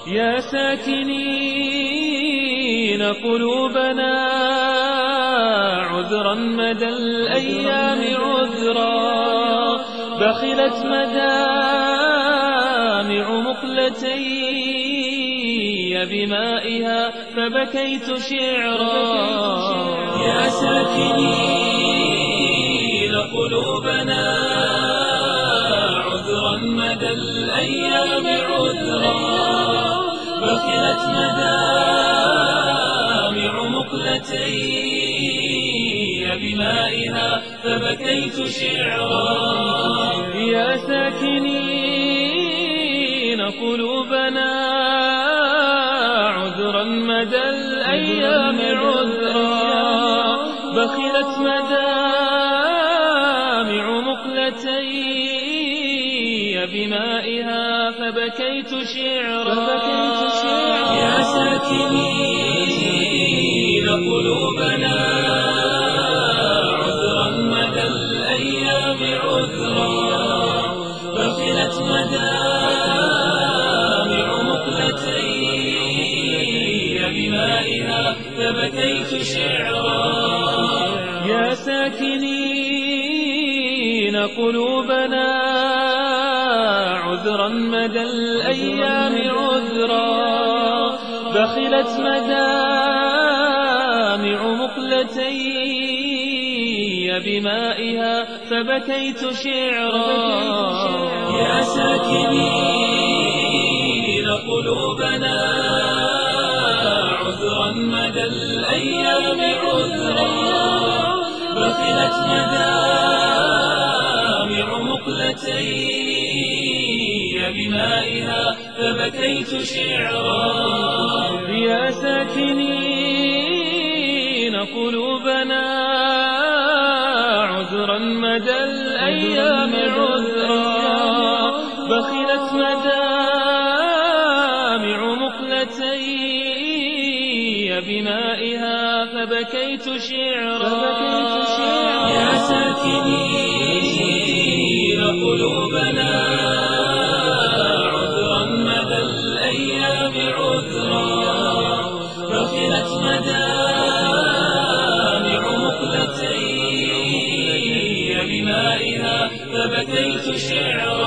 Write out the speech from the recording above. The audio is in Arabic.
يا ساكنين قلوبنا عذرا مدى الأيام عذرا، بخلت مدامع مقلتي بمائها فبكيت شعرا. يا ساكنين قلوبنا عذرا مدى الأيام عذرا، بخلت مدامع مقلتي بمائها فبكيت شعرا. يا ساكنين قلوبنا عذرا مدى الأيام عذرا، بخلت مدامع مقلتي بمائها فبكيت شعرا. يا ساكنين قلوبنا عذرا مدى الأيام عذرا، بخلت مدامع مقلتي بمائها فبكيت شعرا. يا ساكنين قلوبنا عذرا مدى الأيام عذرا، بخلت مدامع مقلتي بمائها فبكيت شعرا. يا ساكنين قلوبنا عذرا مدى الأيام عذرا، بخلت مدامع مقلتي بمائها فبكيت شعرا. يا ساكنين قلوبنا عذرا مدى الأيام عذرا، بخلت مدامع مقلتي بمائها فبكيت شعرا. يا ساكنين قلوبنا عذرا مدى الأيام عذرا، بخلت مدامع مقلتي بمائها فبكيت شعرا.